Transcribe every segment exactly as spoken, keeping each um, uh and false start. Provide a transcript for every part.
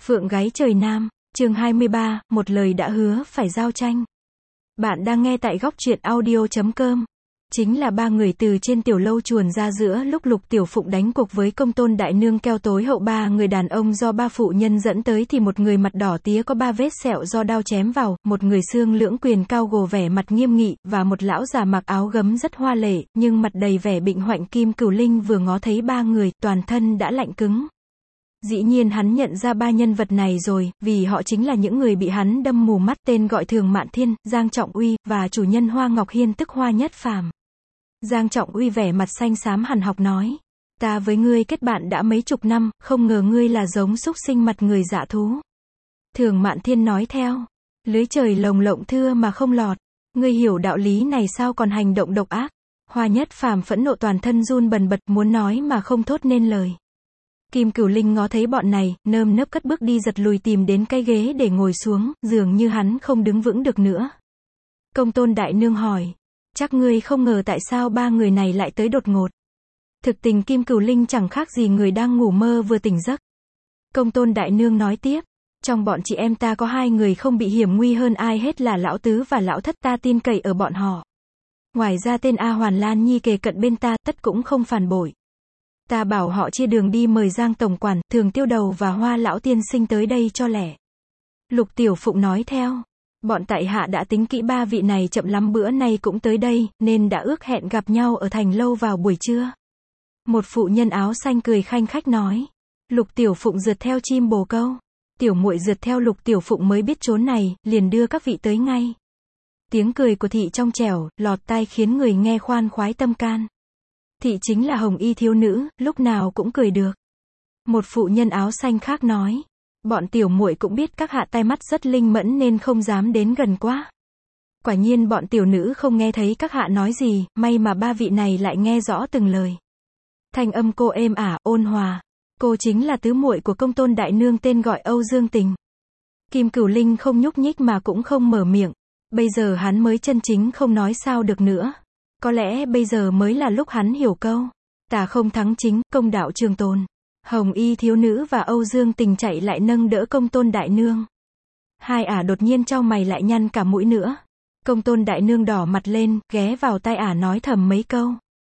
Phượng gáy trời Nam, chương hai mươi ba, một lời đã hứa phải giao tranh. Bạn đang nghe tại góc truyện audio chấm com. Chính là ba người từ trên tiểu lâu chuồn ra giữa lúc Lục Tiểu Phụng đánh cuộc với Công Tôn Đại Nương keo tối hậu. Ba người đàn ông do ba phụ nhân dẫn tới thì một người mặt đỏ tía có ba vết sẹo do đao chém vào, một người xương lưỡng quyền cao gồ vẻ mặt nghiêm nghị, và một lão già mặc áo gấm rất hoa lệ, nhưng mặt đầy vẻ bệnh hoạnh. Kim Cửu Linh vừa ngó thấy ba người, toàn thân đã lạnh cứng. Dĩ nhiên hắn nhận ra ba nhân vật này rồi, vì họ chính là những người bị hắn đâm mù mắt, tên gọi Thường Mạn Thiên, Giang Trọng Uy, và chủ nhân Hoa Ngọc Hiên tức Hoa Nhất Phàm. Giang Trọng Uy vẻ mặt xanh xám hằn học nói, ta với ngươi kết bạn đã mấy chục năm, không ngờ ngươi là giống súc sinh mặt người dạ thú. Thường Mạn Thiên nói theo, lưới trời lồng lộng thưa mà không lọt, ngươi hiểu đạo lý này sao còn hành động độc ác. Hoa Nhất Phàm phẫn nộ toàn thân run bần bật, muốn nói mà không thốt nên lời. Kim Cửu Linh ngó thấy bọn này, nơm nớp cất bước đi giật lùi tìm đến cái ghế để ngồi xuống, dường như hắn không đứng vững được nữa. Công Tôn Đại Nương hỏi, chắc ngươi không ngờ tại sao ba người này lại tới đột ngột. Thực tình Kim Cửu Linh chẳng khác gì người đang ngủ mơ vừa tỉnh giấc. Công Tôn Đại Nương nói tiếp, trong bọn chị em ta có hai người không bị hiểm nguy hơn ai hết là Lão Tứ và Lão Thất, ta tin cậy ở bọn họ. Ngoài ra tên A Hoàn Lan Nhi kề cận bên ta, tất cũng không phản bội. Ta bảo họ chia đường đi mời Giang Tổng Quản, Thường Tiêu Đầu và Hoa Lão Tiên Sinh tới đây cho lẻ. Lục Tiểu Phụng nói theo, bọn tại hạ đã tính kỹ ba vị này chậm lắm bữa nay cũng tới đây, nên đã ước hẹn gặp nhau ở thành lâu vào buổi trưa. Một phụ nhân áo xanh cười khanh khách nói, Lục Tiểu Phụng rượt theo chim bồ câu. Tiểu muội rượt theo Lục Tiểu Phụng mới biết chốn này, liền đưa các vị tới ngay. Tiếng cười của thị trong trẻo, lọt tai khiến người nghe khoan khoái tâm can. Thị chính là hồng y thiếu nữ, lúc nào cũng cười được. Một phụ nhân áo xanh khác nói, bọn tiểu muội cũng biết các hạ tai mắt rất linh mẫn nên không dám đến gần quá. Quả nhiên bọn tiểu nữ không nghe thấy các hạ nói gì, may mà ba vị này lại nghe rõ từng lời. Thanh âm cô êm ả, ôn hòa. Cô chính là tứ muội của Công Tôn Đại Nương tên gọi Âu Dương Tình. Kim Cửu Linh không nhúc nhích mà cũng không mở miệng. Bây giờ hắn mới chân chính không nói sao được nữa. Có lẽ bây giờ mới là lúc hắn hiểu câu, tà không thắng chính, công đạo trường tồn. Hồng y thiếu nữ và Âu Dương Tình chạy lại nâng đỡ Công Tôn Đại Nương. Hai ả đột nhiên chau mày lại nhăn cả mũi nữa. Công Tôn Đại Nương đỏ mặt lên, ghé vào tai ả nói thầm mấy câu.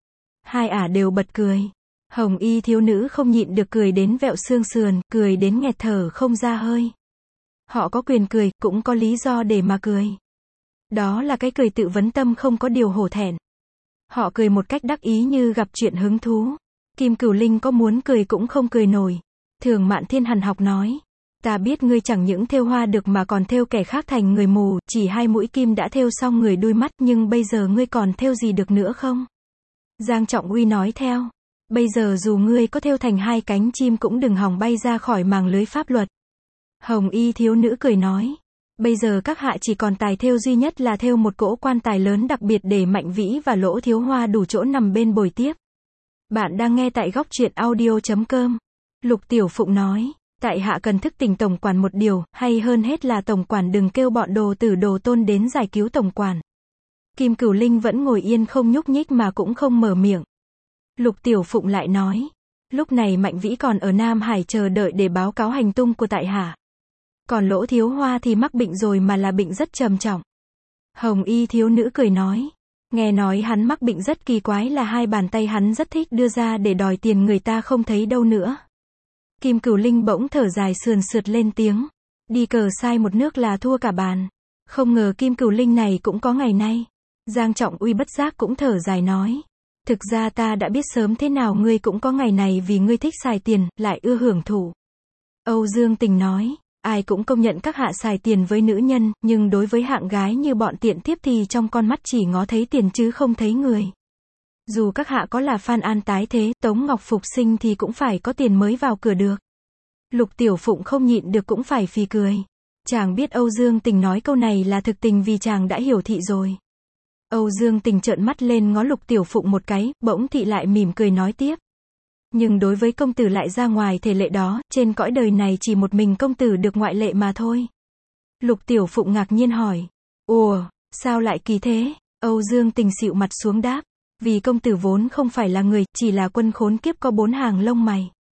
Hai ả đều bật cười. Hồng y thiếu nữ không nhịn được cười đến vẹo xương sườn, cười đến nghẹt thở không ra hơi. Họ có quyền cười, cũng có lý do để mà cười. Đó là cái cười tự vấn tâm không có điều hổ thẹn. Họ cười một cách đắc ý như gặp chuyện hứng thú. Kim Cửu Linh có muốn cười cũng không cười nổi. Thường Mạn Thiên hằn học nói, ta biết ngươi chẳng những thêu hoa được mà còn thêu kẻ khác thành người mù, chỉ hai mũi kim đã thêu xong người đuôi mắt, nhưng bây giờ ngươi còn thêu gì được nữa không? Giang Trọng Uy nói theo, bây giờ dù ngươi có thêu thành hai cánh chim cũng đừng hòng bay ra khỏi màng lưới pháp luật. Hồng y thiếu nữ cười nói, bây giờ các hạ chỉ còn tài thêu duy nhất là thêu một cỗ quan tài lớn đặc biệt để Mạnh Vĩ và Lỗ Thiếu Hoa đủ chỗ nằm bên bồi tiếp. Bạn đang nghe tại góc truyện audio chấm com. Lục Tiểu Phụng nói, tại hạ cần thức tỉnh Tổng Quản một điều, hay hơn hết là Tổng Quản đừng kêu bọn đồ tử đồ tôn đến giải cứu Tổng Quản. Kim Cửu Linh vẫn ngồi yên không nhúc nhích mà cũng không mở miệng. Lục Tiểu Phụng lại nói, lúc này Mạnh Vĩ còn ở Nam Hải chờ đợi để báo cáo hành tung của tại hạ. Còn Lỗ Thiếu Hoa thì mắc bệnh rồi mà là bệnh rất trầm trọng. Hồng y thiếu nữ cười nói, nghe nói hắn mắc bệnh rất kỳ quái là hai bàn tay hắn rất thích đưa ra để đòi tiền người ta không thấy đâu nữa. Kim Cửu Linh bỗng thở dài sườn sượt lên tiếng, đi cờ sai một nước là thua cả bàn. Không ngờ Kim Cửu Linh này cũng có ngày nay. Giang Trọng Uy bất giác cũng thở dài nói, thực ra ta đã biết sớm thế nào ngươi cũng có ngày này vì ngươi thích xài tiền, lại ưa hưởng thụ. Âu Dương Tình nói, ai cũng công nhận các hạ xài tiền với nữ nhân, nhưng đối với hạng gái như bọn tiện thiếp thì trong con mắt chỉ ngó thấy tiền chứ không thấy người. Dù các hạ có là Phan An tái thế, Tống Ngọc phục sinh thì cũng phải có tiền mới vào cửa được. Lục Tiểu Phụng không nhịn được cũng phải phì cười. Chàng biết Âu Dương Tình nói câu này là thực tình vì chàng đã hiểu thị rồi. Âu Dương Tình trợn mắt lên ngó Lục Tiểu Phụng một cái, bỗng thị lại mỉm cười nói tiếp. Nhưng đối với công tử lại ra ngoài thể lệ đó, trên cõi đời này chỉ một mình công tử được ngoại lệ mà thôi. Lục Tiểu Phụng ngạc nhiên hỏi, ủa, sao lại kỳ thế? Âu Dương Tình xịu mặt xuống đáp, vì công tử vốn không phải là người, chỉ là quân khốn kiếp có bốn hàng lông mày.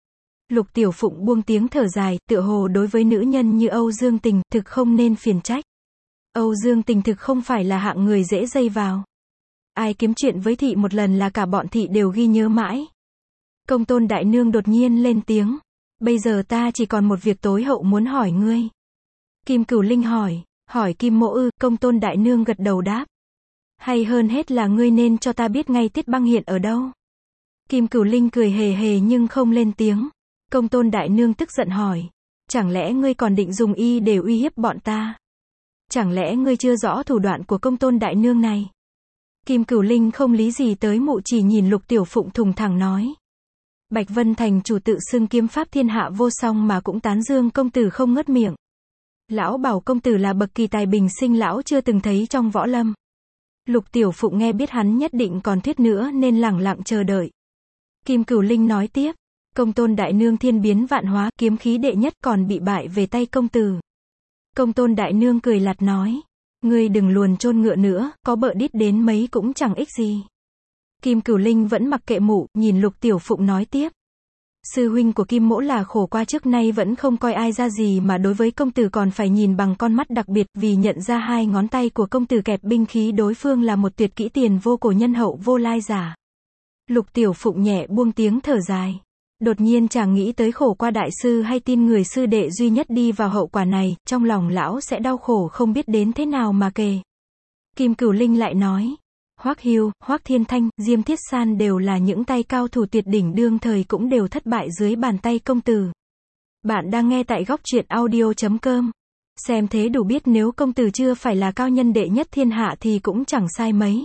Lục Tiểu Phụng buông tiếng thở dài, tựa hồ đối với nữ nhân như Âu Dương Tình, thực không nên phiền trách. Âu Dương Tình thực không phải là hạng người dễ dây vào. Ai kiếm chuyện với thị một lần là cả bọn thị đều ghi nhớ mãi. Công tôn đại nương đột nhiên lên tiếng. Bây giờ ta chỉ còn một việc tối hậu muốn hỏi ngươi. Kim Cửu Linh hỏi, hỏi Kim Mỗ ư, công tôn đại nương gật đầu đáp. Hay hơn hết là ngươi nên cho ta biết ngay Tiết Băng hiện ở đâu. Kim Cửu Linh cười hề hề nhưng không lên tiếng. Công tôn đại nương tức giận hỏi. Chẳng lẽ ngươi còn định dùng y để uy hiếp bọn ta? Chẳng lẽ ngươi chưa rõ thủ đoạn của công tôn đại nương này? Kim Cửu Linh không lý gì tới mụ, chỉ nhìn Lục Tiểu Phụng thùng thẳng nói. Bạch Vân Thành chủ tự xưng kiếm pháp thiên hạ vô song mà cũng tán dương công tử không ngớt miệng. Lão bảo công tử là bậc kỳ tài bình sinh lão chưa từng thấy trong võ lâm. Lục Tiểu Phụng nghe biết hắn nhất định còn thuyết nữa nên lẳng lặng chờ đợi. Kim Cửu Linh nói tiếp. Công tôn đại nương thiên biến vạn hóa, kiếm khí đệ nhất còn bị bại về tay công tử. Công tôn đại nương cười lạt nói. Ngươi đừng luồn chôn ngựa nữa, có bợ đít đến mấy cũng chẳng ích gì. Kim Cửu Linh vẫn mặc kệ mụ, nhìn Lục Tiểu Phụng nói tiếp. Sư huynh của Kim Mỗ là khổ qua trước nay vẫn không coi ai ra gì mà đối với công tử còn phải nhìn bằng con mắt đặc biệt, vì nhận ra hai ngón tay của công tử kẹp binh khí đối phương là một tuyệt kỹ tiền vô cổ nhân hậu vô lai giả. Lục Tiểu Phụng nhẹ buông tiếng thở dài. Đột nhiên chàng nghĩ tới khổ qua đại sư hay tin người sư đệ duy nhất đi vào hậu quả này, trong lòng lão sẽ đau khổ không biết đến thế nào mà kể. Kim Cửu Linh lại nói. Hoắc Hiêu, Hoắc Thiên Thanh, Diêm Thiết San đều là những tay cao thủ tuyệt đỉnh đương thời cũng đều thất bại dưới bàn tay công tử. Bạn đang nghe tại góc truyện audio chấm com. Xem thế đủ biết nếu công tử chưa phải là cao nhân đệ nhất thiên hạ thì cũng chẳng sai mấy.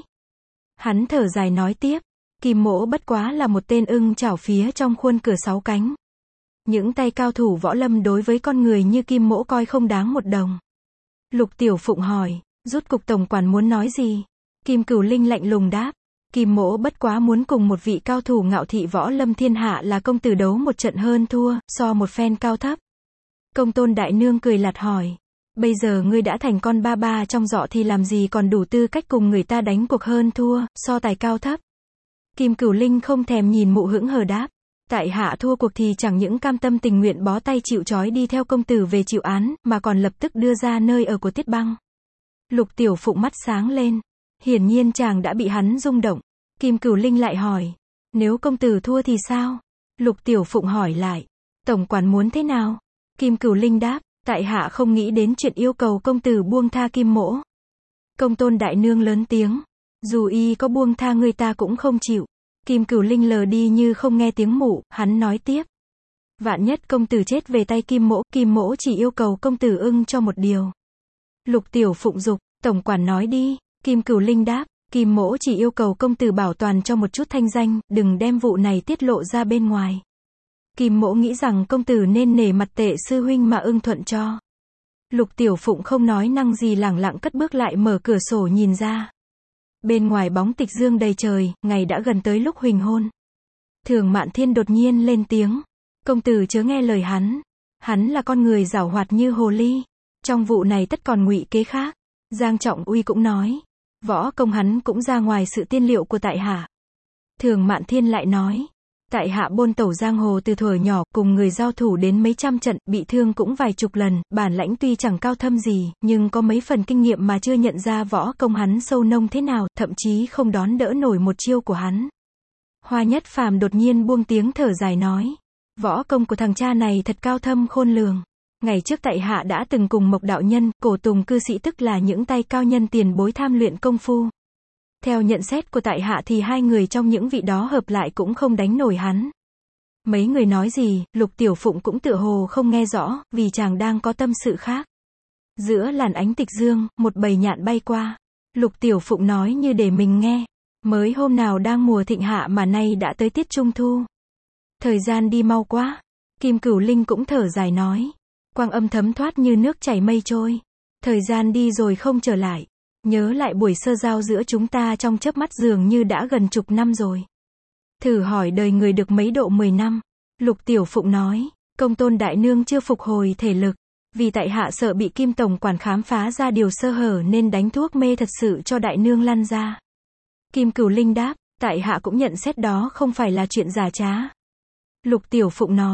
Hắn thở dài nói tiếp. Kim Mỗ bất quá là một tên ưng chảo phía trong khuôn cửa sáu cánh. Những tay cao thủ võ lâm đối với con người như Kim Mỗ coi không đáng một đồng. Lục Tiểu Phụng hỏi, rút cục tổng quản muốn nói gì? Kim Cửu Linh lạnh lùng đáp. Kim Mỗ bất quá muốn cùng một vị cao thủ ngạo thị võ lâm thiên hạ là công tử đấu một trận hơn thua, so một phen cao thấp. Công tôn đại nương cười lạt hỏi. Bây giờ ngươi đã thành con ba ba trong dọ thì làm gì còn đủ tư cách cùng người ta đánh cuộc hơn thua, so tài cao thấp. Kim Cửu Linh không thèm nhìn mụ hững hờ đáp. Tại hạ thua cuộc thì chẳng những cam tâm tình nguyện bó tay chịu trói đi theo công tử về chịu án, mà còn lập tức đưa ra nơi ở của Tiết Băng. Lục Tiểu Phụng mắt sáng lên. Hiển nhiên chàng đã bị hắn rung động. Kim Cửu Linh lại hỏi. Nếu công tử thua thì sao? Lục Tiểu Phụng hỏi lại. Tổng quản muốn thế nào? Kim Cửu Linh đáp. Tại hạ không nghĩ đến chuyện yêu cầu công tử buông tha Kim Mỗ. Công tôn đại nương lớn tiếng. Dù y có buông tha người ta cũng không chịu. Kim Cửu Linh lờ đi như không nghe tiếng mụ, hắn nói tiếp. Vạn nhất công tử chết về tay Kim Mỗ, Kim Mỗ chỉ yêu cầu công tử ưng cho một điều. Lục Tiểu Phụng dục, tổng quản nói đi. Kim Cửu Linh đáp, Kim Mỗ chỉ yêu cầu công tử bảo toàn cho một chút thanh danh, đừng đem vụ này tiết lộ ra bên ngoài. Kim Mỗ nghĩ rằng công tử nên nể mặt Tệ sư huynh mà ưng thuận cho. Lục Tiểu Phụng không nói năng gì, lẳng lặng cất bước lại mở cửa sổ nhìn ra. Bên ngoài bóng tịch dương đầy trời, ngày đã gần tới lúc huỳnh hôn. Thường Mạn Thiên đột nhiên lên tiếng. Công tử chớ nghe lời hắn. Hắn là con người giảo hoạt như hồ ly. Trong vụ này tất còn ngụy kế khác. Giang Trọng Uy cũng nói. Võ công hắn cũng ra ngoài sự tiên liệu của tại hạ. Thường Mạn Thiên lại nói. Tại hạ bôn tẩu giang hồ từ thuở nhỏ, cùng người giao thủ đến mấy trăm trận, bị thương cũng vài chục lần, bản lãnh tuy chẳng cao thâm gì, nhưng có mấy phần kinh nghiệm mà chưa nhận ra võ công hắn sâu nông thế nào, thậm chí không đón đỡ nổi một chiêu của hắn. Hoa Nhất Phàm đột nhiên buông tiếng thở dài nói. Võ công của thằng cha này thật cao thâm khôn lường. Ngày trước tại hạ đã từng cùng Mộc đạo nhân, Cổ Tùng cư sĩ tức là những tay cao nhân tiền bối tham luyện công phu. Theo nhận xét của tại hạ thì hai người trong những vị đó hợp lại cũng không đánh nổi hắn. Mấy người nói gì, Lục Tiểu Phụng cũng tựa hồ không nghe rõ, vì chàng đang có tâm sự khác. Giữa làn ánh tịch dương, một bầy nhạn bay qua. Lục Tiểu Phụng nói như để mình nghe. Mới hôm nào đang mùa thịnh hạ mà nay đã tới tiết trung thu. Thời gian đi mau quá. Kim Cửu Linh cũng thở dài nói. Quang âm thấm thoát như nước chảy mây trôi. Thời gian đi rồi không trở lại. Nhớ lại buổi sơ giao giữa chúng ta trong chớp mắt dường như đã gần chục năm rồi. Thử hỏi đời người được mấy độ mười năm. Lục Tiểu Phụng nói. Công tôn đại nương chưa phục hồi thể lực. Vì tại hạ sợ bị Kim tổng quản khám phá ra điều sơ hở nên đánh thuốc mê thật sự cho đại nương lăn ra. Kim Cửu Linh đáp. Tại hạ cũng nhận xét đó không phải là chuyện giả trá. Lục Tiểu Phụng nói.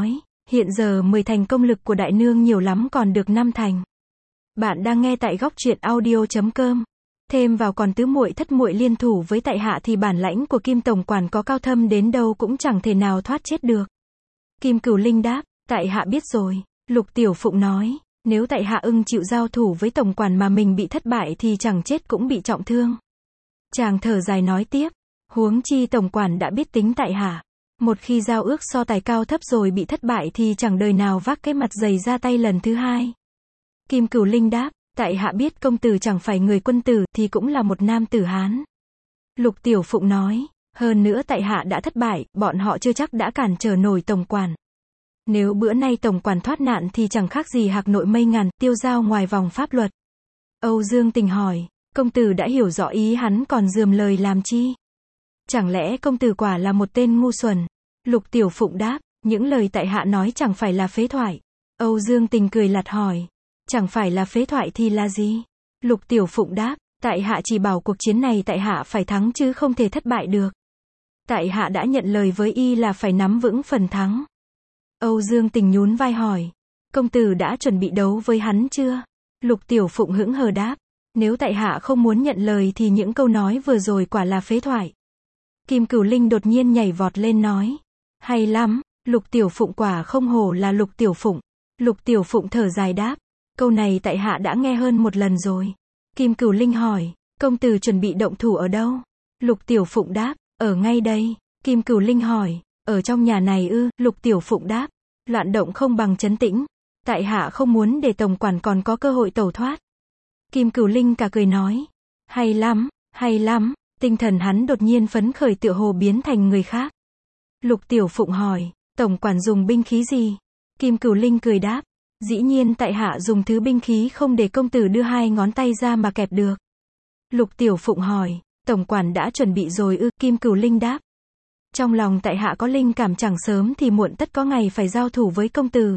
Hiện giờ mười thành công lực của đại nương nhiều lắm còn được năm thành. Bạn đang nghe tại góc truyện audio.com. Thêm vào còn tứ muội thất muội liên thủ với tại hạ thì bản lãnh của Kim tổng quản có cao thâm đến đâu cũng chẳng thể nào thoát chết được. Kim Cửu Linh đáp, tại hạ biết rồi. Lục Tiểu Phụng nói, nếu tại hạ ưng chịu giao thủ với tổng quản mà mình bị thất bại thì chẳng chết cũng bị trọng thương. Chàng thở dài nói tiếp, huống chi tổng quản đã biết tính tại hạ. Một khi giao ước so tài cao thấp rồi bị thất bại thì chẳng đời nào vác cái mặt dày ra tay lần thứ hai. Kim Cửu Linh đáp, tại hạ biết công tử chẳng phải người quân tử thì cũng là một nam tử Hán. Lục Tiểu Phụng nói, hơn nữa tại hạ đã thất bại, bọn họ chưa chắc đã cản trở nổi tổng quản. Nếu bữa nay tổng quản thoát nạn thì chẳng khác gì hạc nội mây ngàn, tiêu dao ngoài vòng pháp luật. Âu Dương Tình hỏi, công tử đã hiểu rõ ý hắn còn rườm lời làm chi? Chẳng lẽ công tử quả là một tên ngu xuẩn? Lục Tiểu Phụng đáp, những lời tại hạ nói chẳng phải là phế thoại. Âu Dương Tình cười lạt hỏi, chẳng phải là phế thoại thì là gì? Lục Tiểu Phụng đáp, tại hạ chỉ bảo cuộc chiến này tại hạ phải thắng chứ không thể thất bại được. Tại hạ đã nhận lời với y là phải nắm vững phần thắng. Âu Dương Tình nhún vai hỏi, công tử đã chuẩn bị đấu với hắn chưa? Lục Tiểu Phụng hững hờ đáp, nếu tại hạ không muốn nhận lời thì những câu nói vừa rồi quả là phế thoại. Kim Cửu Linh đột nhiên nhảy vọt lên nói, hay lắm, Lục Tiểu Phụng quả không hổ là Lục Tiểu Phụng. Lục Tiểu Phụng thở dài đáp, câu này tại hạ đã nghe hơn một lần rồi. Kim Cửu Linh hỏi, công tử chuẩn bị động thủ ở đâu? Lục Tiểu Phụng đáp, ở ngay đây. Kim Cửu Linh hỏi, ở trong nhà này ư? Lục Tiểu Phụng đáp, loạn động không bằng trấn tĩnh. Tại hạ không muốn để tổng quản còn có cơ hội tẩu thoát. Kim Cửu Linh cả cười nói, hay lắm, hay lắm. Tinh thần hắn đột nhiên phấn khởi tựa hồ biến thành người khác. Lục Tiểu Phụng hỏi, tổng quản dùng binh khí gì? Kim Cửu Linh cười đáp, dĩ nhiên tại hạ dùng thứ binh khí không để công tử đưa hai ngón tay ra mà kẹp được. Lục Tiểu Phụng hỏi, tổng quản đã chuẩn bị rồi ư? Kim Cửu Linh đáp, trong lòng tại hạ có linh cảm chẳng sớm thì muộn tất có ngày phải giao thủ với công tử.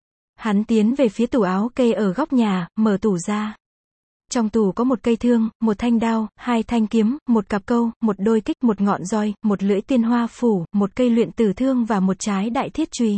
Hắn tiến về phía tủ áo kê ở góc nhà, mở tủ ra. Trong tủ có một cây thương, một thanh đao, hai thanh kiếm, một cặp câu, một đôi kích, một ngọn roi, một lưỡi tiên hoa phủ, một cây luyện tử thương và một trái đại thiết chùy.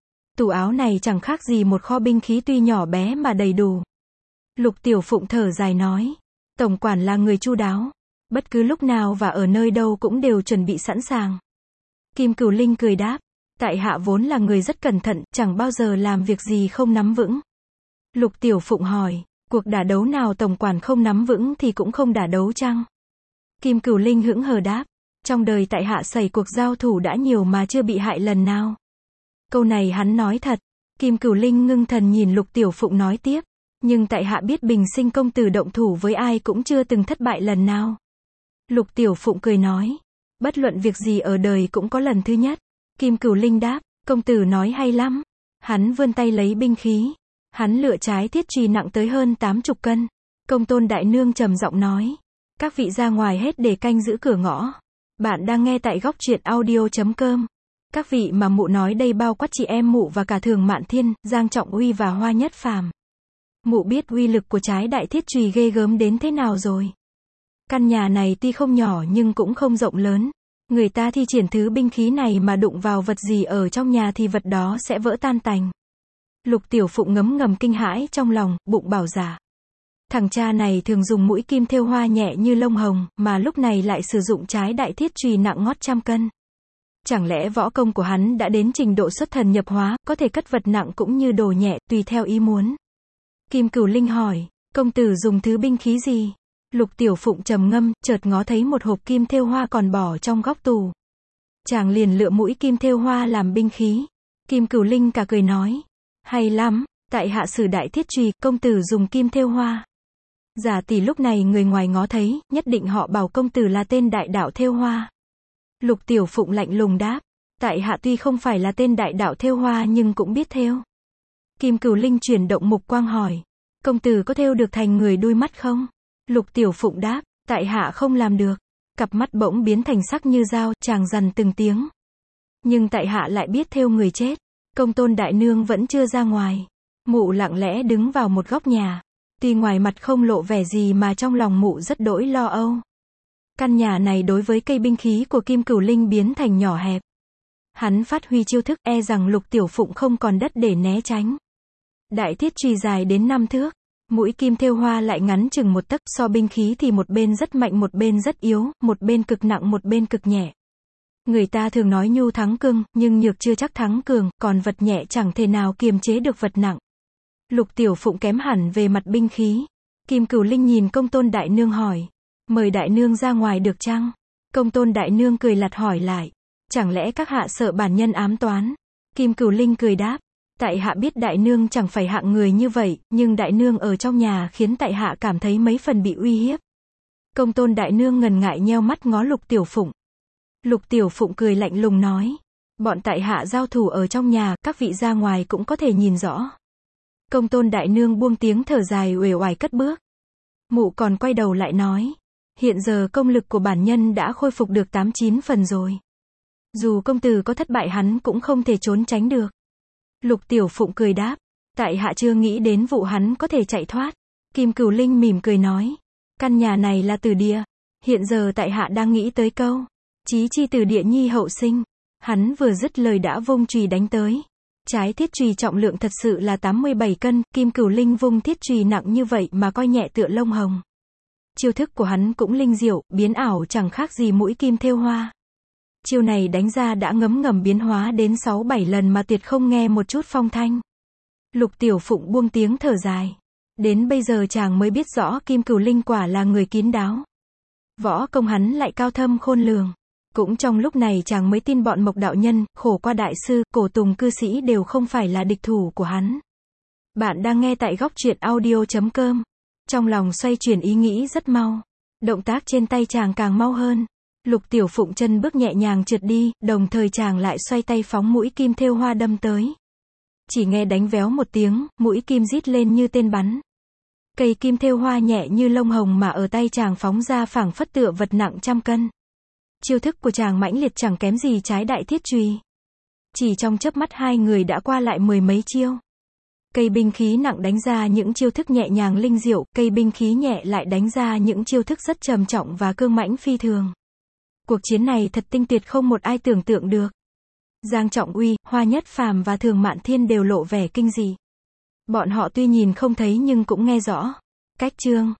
Tủ áo này chẳng khác gì một kho binh khí tuy nhỏ bé mà đầy đủ. Lục Tiểu Phụng thở dài nói, tổng quản là người chu đáo. Bất cứ lúc nào và ở nơi đâu cũng đều chuẩn bị sẵn sàng. Kim Cửu Linh cười đáp, tại hạ vốn là người rất cẩn thận, chẳng bao giờ làm việc gì không nắm vững. Lục Tiểu Phụng hỏi, cuộc đả đấu nào tổng quản không nắm vững thì cũng không đả đấu chăng? Kim Cửu Linh hững hờ đáp, trong đời tại hạ xảy cuộc giao thủ đã nhiều mà chưa bị hại lần nào. Câu này hắn nói thật. Kim Cửu Linh ngưng thần nhìn Lục Tiểu Phụng nói tiếp, nhưng tại hạ biết bình sinh công tử động thủ với ai cũng chưa từng thất bại lần nào. Lục Tiểu Phụng cười nói, bất luận việc gì ở đời cũng có lần thứ nhất. Kim Cửu Linh đáp, công tử nói hay lắm. Hắn vươn tay lấy binh khí. Hắn lựa trái thiết chùy nặng tới hơn tám chục cân. Công tôn đại nương trầm giọng nói, các vị ra ngoài hết để canh giữ cửa ngõ. Bạn đang nghe tại góc truyện audio.com. Các vị mà mụ nói đây bao quát chị em mụ và cả Thường Mạn Thiên, Giang Trọng Uy và Hoa Nhất Phàm. Mụ biết uy lực của trái đại thiết chùy ghê gớm đến thế nào rồi. Căn nhà này tuy không nhỏ nhưng cũng không rộng lớn. Người ta thi triển thứ binh khí này mà đụng vào vật gì ở trong nhà thì vật đó sẽ vỡ tan tành. Lục Tiểu Phụng ngấm ngầm kinh hãi trong lòng, bụng bảo giả. Thằng cha này thường dùng mũi kim thêu hoa nhẹ như lông hồng, mà lúc này lại sử dụng trái đại thiết chùy nặng ngót trăm cân. Chẳng lẽ võ công của hắn đã đến trình độ xuất thần nhập hóa, có thể cất vật nặng cũng như đồ nhẹ, tùy theo ý muốn. Kim Cửu Linh hỏi, công tử dùng thứ binh khí gì? Lục Tiểu Phụng trầm ngâm, chợt ngó thấy một hộp kim thêu hoa còn bỏ trong góc tủ. Chàng liền lựa mũi kim thêu hoa làm binh khí. Kim Cửu Linh cả cười nói, hay lắm, tại hạ sử đại thiết chùy, công tử dùng kim thêu hoa. Giả tỷ lúc này người ngoài ngó thấy, nhất định họ bảo công tử là tên đại đạo thêu hoa. Lục Tiểu Phụng lạnh lùng đáp, tại hạ tuy không phải là tên đại đạo thêu hoa nhưng cũng biết thêu. Kim Cửu Linh chuyển động mục quang hỏi, công tử có thêu được thành người đuôi mắt không? Lục Tiểu Phụng đáp, tại hạ không làm được. Cặp mắt bỗng biến thành sắc như dao, chàng dằn từng tiếng. Nhưng tại hạ lại biết thêu người chết. Công tôn đại nương vẫn chưa ra ngoài. Mụ lặng lẽ đứng vào một góc nhà. Tuy ngoài mặt không lộ vẻ gì mà trong lòng mụ rất đỗi lo âu. Căn nhà này đối với cây binh khí của Kim Cửu Linh biến thành nhỏ hẹp. Hắn phát huy chiêu thức, e rằng Lục Tiểu Phụng không còn đất để né tránh. Đại thiết chùy dài đến năm thước, mũi kim thêu hoa lại ngắn chừng một tấc, so binh khí thì một bên rất mạnh một bên rất yếu, một bên cực nặng một bên cực nhẹ. Người ta thường nói nhu thắng cương, nhưng nhược chưa chắc thắng cường, còn vật nhẹ chẳng thể nào kiềm chế được vật nặng. Lục Tiểu Phụng kém hẳn về mặt binh khí. Kim Cửu Linh nhìn Công Tôn đại nương hỏi, mời đại nương ra ngoài được chăng? Công Tôn đại nương cười lạt hỏi lại, chẳng lẽ các hạ sợ bản nhân ám toán? Kim Cửu Linh cười đáp, tại hạ biết đại nương chẳng phải hạng người như vậy, nhưng đại nương ở trong nhà khiến tại hạ cảm thấy mấy phần bị uy hiếp. Công Tôn đại nương ngần ngại nheo mắt ngó Lục Tiểu Phụng. Lục Tiểu Phụng cười lạnh lùng nói, bọn tại hạ giao thủ ở trong nhà, các vị ra ngoài cũng có thể nhìn rõ. Công Tôn đại nương buông tiếng thở dài uể oải cất bước. Mụ còn quay đầu lại nói, hiện giờ công lực của bản nhân đã khôi phục được tám chín phần rồi. Dù công tử có thất bại hắn cũng không thể trốn tránh được. Lục Tiểu Phụng cười đáp, tại hạ chưa nghĩ đến vụ hắn có thể chạy thoát. Kim Cửu Linh mỉm cười nói, căn nhà này là từ địa, hiện giờ tại hạ đang nghĩ tới câu, chí chi từ địa nhi hậu sinh. Hắn vừa dứt lời đã vung chùy đánh tới. Trái thiết chùy trọng lượng thật sự là tám mươi bảy cân, Kim Cửu Linh vung thiết chùy nặng như vậy mà coi nhẹ tựa lông hồng. Chiêu thức của hắn cũng linh diệu, biến ảo chẳng khác gì mũi kim thêu hoa. Chiêu này đánh ra đã ngấm ngầm biến hóa đến sáu bảy lần mà tuyệt không nghe một chút phong thanh. Lục Tiểu Phụng buông tiếng thở dài. Đến bây giờ chàng mới biết rõ Kim Cửu Linh quả là người kín đáo. Võ công hắn lại cao thâm khôn lường. Cũng trong lúc này chàng mới tin bọn Mộc đạo nhân, Khổ Qua đại sư, Cổ Tùng cư sĩ đều không phải là địch thủ của hắn. Bạn đang nghe tại góc truyện audio chấm com. Trong lòng xoay chuyển ý nghĩ rất mau. Động tác trên tay chàng càng mau hơn. Lục Tiểu Phụng chân bước nhẹ nhàng trượt đi, đồng thời chàng lại xoay tay phóng mũi kim thêu hoa đâm tới. Chỉ nghe đánh véo một tiếng, mũi kim rít lên như tên bắn. Cây kim thêu hoa nhẹ như lông hồng mà ở tay chàng phóng ra phảng phất tựa vật nặng trăm cân. Chiêu thức của chàng mãnh liệt chẳng kém gì trái đại thiết chùy. Chỉ trong chớp mắt hai người đã qua lại mười mấy chiêu. Cây binh khí nặng đánh ra những chiêu thức nhẹ nhàng linh diệu, cây binh khí nhẹ lại đánh ra những chiêu thức rất trầm trọng và cương mãnh phi thường. Cuộc chiến này thật tinh tuyệt không một ai tưởng tượng được. Giang Trọng Uy, Hoa Nhất Phàm và Thường Mạn Thiên đều lộ vẻ kinh dị. Bọn họ tuy nhìn không thấy nhưng cũng nghe rõ. Cách chương